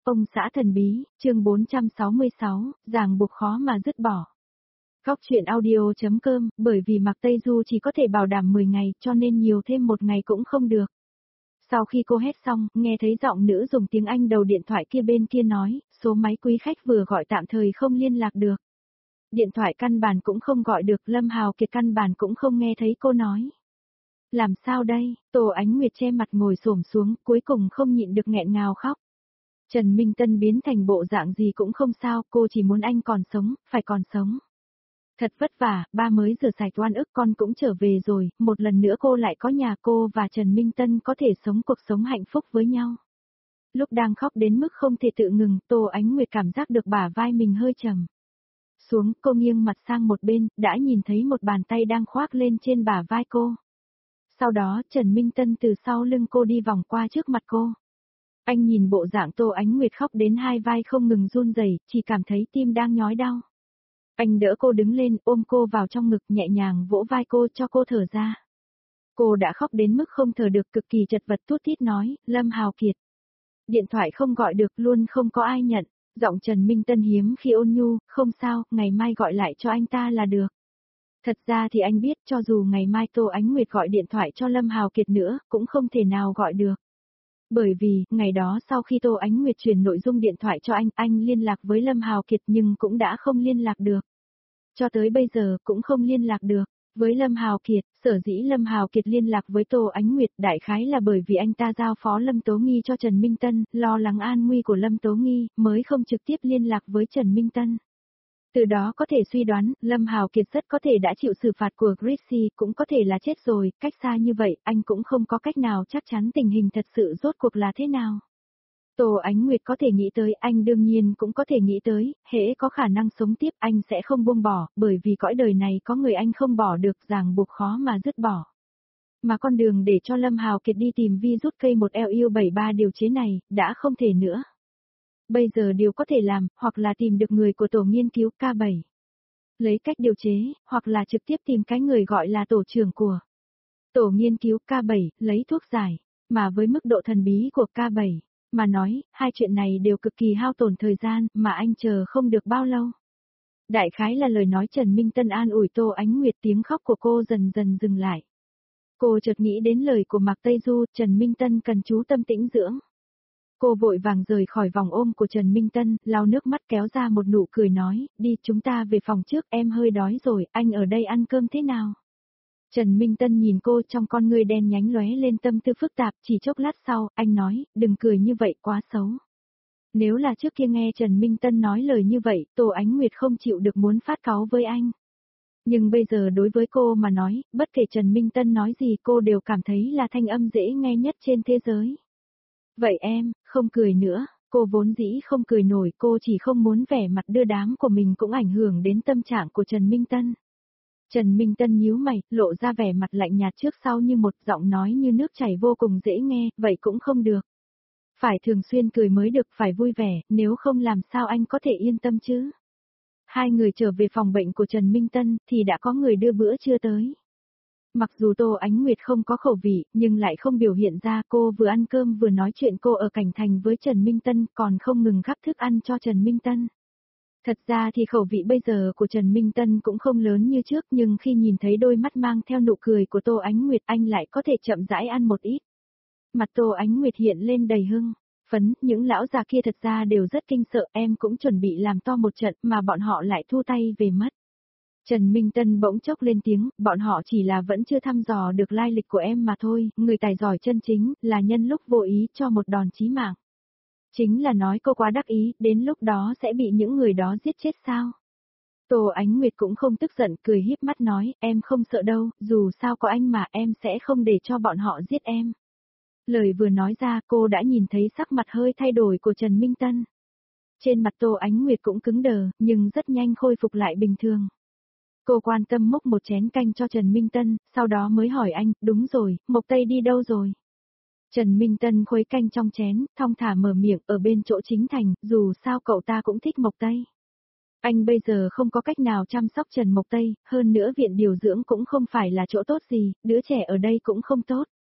Ông xã thần bí, chương 466, ràng buộc khó mà dứt bỏ. Góc truyện audio.com, bởi vì Mạc Tây Du chỉ có thể bảo đảm 10 ngày cho nên nhiều thêm một ngày cũng không được. Sau khi cô hét xong, nghe thấy giọng nữ dùng tiếng Anh đầu điện thoại kia bên kia nói, số máy quý khách vừa gọi tạm thời không liên lạc được. Điện thoại căn bản cũng không gọi được, Lâm Hào Kiệt căn bản cũng không nghe thấy cô nói. Làm sao đây, Tô Ánh Nguyệt che mặt ngồi xổm xuống, cuối cùng không nhịn được nghẹn ngào khóc. Trần Minh Tân biến thành bộ dạng gì cũng không sao, cô chỉ muốn anh còn sống, phải còn sống. Thật vất vả, ba mới rửa sạch oan ức, con cũng trở về rồi, một lần nữa cô lại có nhà, cô và Trần Minh Tân có thể sống cuộc sống hạnh phúc với nhau. Lúc đang khóc đến mức không thể tự ngừng, Tô Ánh Nguyệt cảm giác được bả vai mình hơi trầm xuống, cô nghiêng mặt sang một bên, đã nhìn thấy một bàn tay đang khoác lên trên bả vai cô. Sau đó, Trần Minh Tân từ sau lưng cô đi vòng qua trước mặt cô. Anh nhìn bộ dạng Tô Ánh Nguyệt khóc đến hai vai không ngừng run rẩy, chỉ cảm thấy tim đang nhói đau. Anh đỡ cô đứng lên, ôm cô vào trong ngực, nhẹ nhàng vỗ vai cô cho cô thở ra. Cô đã khóc đến mức không thở được, cực kỳ chật vật, thút thít nói, Lâm Hào Kiệt. Điện thoại không gọi được, luôn không có ai nhận. Giọng Trần Minh Tân hiếm khi ôn nhu, không sao, ngày mai gọi lại cho anh ta là được. Thật ra thì anh biết cho dù ngày mai Tô Ánh Nguyệt gọi điện thoại cho Lâm Hào Kiệt nữa, cũng không thể nào gọi được. Bởi vì, ngày đó sau khi Tô Ánh Nguyệt truyền nội dung điện thoại cho anh liên lạc với Lâm Hào Kiệt nhưng cũng đã không liên lạc được. Cho tới bây giờ cũng không liên lạc được. Với Lâm Hào Kiệt, sở dĩ Lâm Hào Kiệt liên lạc với Tô Ánh Nguyệt đại khái là bởi vì anh ta giao phó Lâm Tố Nghi cho Trần Minh Tân, lo lắng an nguy của Lâm Tố Nghi, mới không trực tiếp liên lạc với Trần Minh Tân. Từ đó có thể suy đoán, Lâm Hào Kiệt rất có thể đã chịu xử phạt của Gracie, cũng có thể là chết rồi, cách xa như vậy, anh cũng không có cách nào chắc chắn tình hình thật sự rốt cuộc là thế nào. Tô Ánh Nguyệt có thể nghĩ tới, anh đương nhiên cũng có thể nghĩ tới, hễ có khả năng sống tiếp anh sẽ không buông bỏ, bởi vì cõi đời này có người anh không bỏ được, ràng buộc khó mà dứt bỏ. Mà con đường để cho Lâm Hào Kiệt đi tìm virus K1LU73 điều chế này, đã không thể nữa. Bây giờ điều có thể làm, hoặc là tìm được người của tổ nghiên cứu K7. Lấy cách điều chế, hoặc là trực tiếp tìm cái người gọi là tổ trưởng của tổ nghiên cứu K7, lấy thuốc giải, mà với mức độ thần bí của K7. Mà nói, hai chuyện này đều cực kỳ hao tổn thời gian, mà anh chờ không được bao lâu. Đại khái là lời nói Trần Minh Tân an ủi Tô Ánh Nguyệt, tiếng khóc của cô dần dần dừng lại. Cô chợt nghĩ đến lời của Mạc Tây Du, Trần Minh Tân cần chú tâm tĩnh dưỡng. Cô vội vàng rời khỏi vòng ôm của Trần Minh Tân, lau nước mắt kéo ra một nụ cười nói, đi chúng ta về phòng trước, em hơi đói rồi, anh ở đây ăn cơm thế nào? Trần Minh Tân nhìn cô, trong con ngươi đen nhánh lóe lên tâm tư phức tạp, chỉ chốc lát sau, anh nói, đừng cười như vậy quá xấu. Nếu là trước kia nghe Trần Minh Tân nói lời như vậy, Tô Ánh Nguyệt không chịu được muốn phát cáu với anh. Nhưng bây giờ đối với cô mà nói, bất kể Trần Minh Tân nói gì cô đều cảm thấy là thanh âm dễ nghe nhất trên thế giới. Vậy em, không cười nữa, cô vốn dĩ không cười nổi, cô chỉ không muốn vẻ mặt đưa đám của mình cũng ảnh hưởng đến tâm trạng của Trần Minh Tân. Trần Minh Tân nhíu mày, lộ ra vẻ mặt lạnh nhạt trước sau như một giọng nói như nước chảy vô cùng dễ nghe, vậy cũng không được. Phải thường xuyên cười mới được, phải vui vẻ, nếu không làm sao anh có thể yên tâm chứ. Hai người trở về phòng bệnh của Trần Minh Tân, thì đã có người đưa bữa trưa tới. Mặc dù Tô Ánh Nguyệt không có khẩu vị, nhưng lại không biểu hiện ra, cô vừa ăn cơm vừa nói chuyện cô ở Cảnh Thành với Trần Minh Tân, còn không ngừng gắp thức ăn cho Trần Minh Tân. Thật ra thì khẩu vị bây giờ của Trần Minh Tân cũng không lớn như trước, nhưng khi nhìn thấy đôi mắt mang theo nụ cười của Tô Ánh Nguyệt anh lại có thể chậm rãi ăn một ít. Mặt Tô Ánh Nguyệt hiện lên đầy hưng phấn, những lão già kia thật ra đều rất kinh sợ, em cũng chuẩn bị làm to một trận mà bọn họ lại thu tay về mất. Trần Minh Tân bỗng chốc lên tiếng, bọn họ chỉ là vẫn chưa thăm dò được lai lịch của em mà thôi, người tài giỏi chân chính, là nhân lúc vô ý cho một đòn chí mạng. Chính là nói cô quá đắc ý, đến lúc đó sẽ bị những người đó giết chết sao? Tô Ánh Nguyệt cũng không tức giận, cười híp mắt nói, em không sợ đâu, dù sao có anh mà em sẽ không để cho bọn họ giết em. Lời vừa nói ra cô đã nhìn thấy sắc mặt hơi thay đổi của Trần Minh Tân. Trên mặt Tô Ánh Nguyệt cũng cứng đờ, nhưng rất nhanh khôi phục lại bình thường. Cô quan tâm múc một chén canh cho Trần Minh Tân, sau đó mới hỏi anh, đúng rồi, Mộc Tây đi đâu rồi? Trần Minh Tân khuấy canh trong chén, thong thả mở miệng, ở bên chỗ chính thành, dù sao cậu ta cũng thích Mộc Tây. Anh bây giờ không có cách nào chăm sóc Trần Mộc Tây, hơn nữa viện điều dưỡng cũng không phải là chỗ tốt gì, đứa trẻ ở đây cũng không tốt.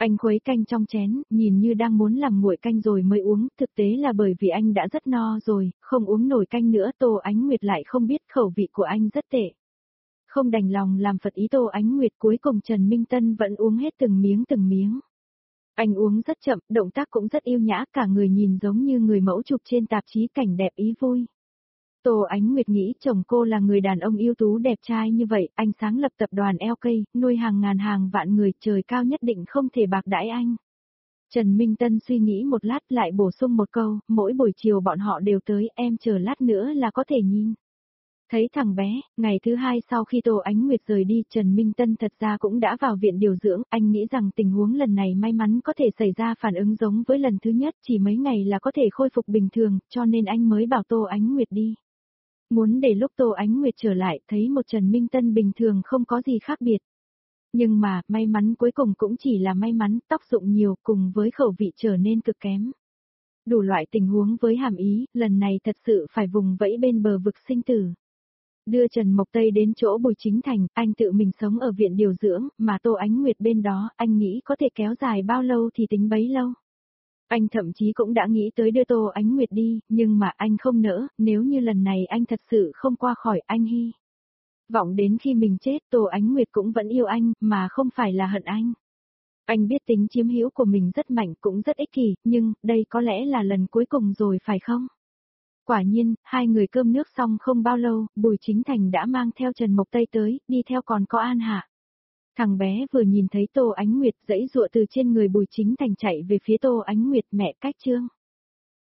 Anh khuấy canh trong chén, nhìn như đang muốn làm nguội canh rồi mới uống, thực tế là bởi vì anh đã rất no rồi, không uống nổi canh nữa. Tô Ánh Nguyệt lại không biết khẩu vị của anh rất tệ. Không đành lòng làm phật ý Tô Ánh Nguyệt, cuối cùng Trần Minh Tân vẫn uống hết từng miếng từng miếng. Anh uống rất chậm, động tác cũng rất yêu nhã, cả người nhìn giống như người mẫu chụp trên tạp chí cảnh đẹp ý vui. Tô Ánh Nguyệt nghĩ chồng cô là người đàn ông ưu tú đẹp trai như vậy, anh sáng lập tập đoàn LK, nuôi hàng ngàn hàng vạn người, trời cao nhất định không thể bạc đãi anh. Trần Minh Tân suy nghĩ một lát lại bổ sung một câu, mỗi buổi chiều bọn họ đều tới, em chờ lát nữa là có thể nhìn. Thấy thằng bé, ngày thứ hai sau khi Tô Ánh Nguyệt rời đi, Trần Minh Tân thật ra cũng đã vào viện điều dưỡng, anh nghĩ rằng tình huống lần này may mắn có thể xảy ra phản ứng giống với lần thứ nhất, chỉ mấy ngày là có thể khôi phục bình thường, cho nên anh mới bảo Tô Ánh Nguyệt đi. Muốn để lúc Tô Ánh Nguyệt trở lại, thấy một Trần Minh Tân bình thường không có gì khác biệt. Nhưng mà, may mắn cuối cùng cũng chỉ là may mắn, tóc rụng nhiều cùng với khẩu vị trở nên cực kém. Đủ loại tình huống với hàm ý, lần này thật sự phải vùng vẫy bên bờ vực sinh tử. Đưa Trần Mộc Tây đến chỗ Bùi Chính Thành, anh tự mình sống ở viện điều dưỡng, mà Tô Ánh Nguyệt bên đó, anh nghĩ có thể kéo dài bao lâu thì tính bấy lâu. Anh thậm chí cũng đã nghĩ tới đưa Tô Ánh Nguyệt đi, nhưng mà anh không nỡ, nếu như lần này anh thật sự không qua khỏi, anh hy vọng đến khi mình chết Tô Ánh Nguyệt cũng vẫn yêu anh, mà không phải là hận anh. Anh biết tính chiếm hữu của mình rất mạnh cũng rất ích kỷ, nhưng đây có lẽ là lần cuối cùng rồi phải không? Quả nhiên, hai người cơm nước xong không bao lâu, Bùi Chính Thành đã mang theo Trần Mộc Tây tới, đi theo còn có An Hạ. Thằng bé vừa nhìn thấy Tô Ánh Nguyệt giãy giụa từ trên người Bùi Chính Thành chạy về phía Tô Ánh Nguyệt, mẹ cách Trương.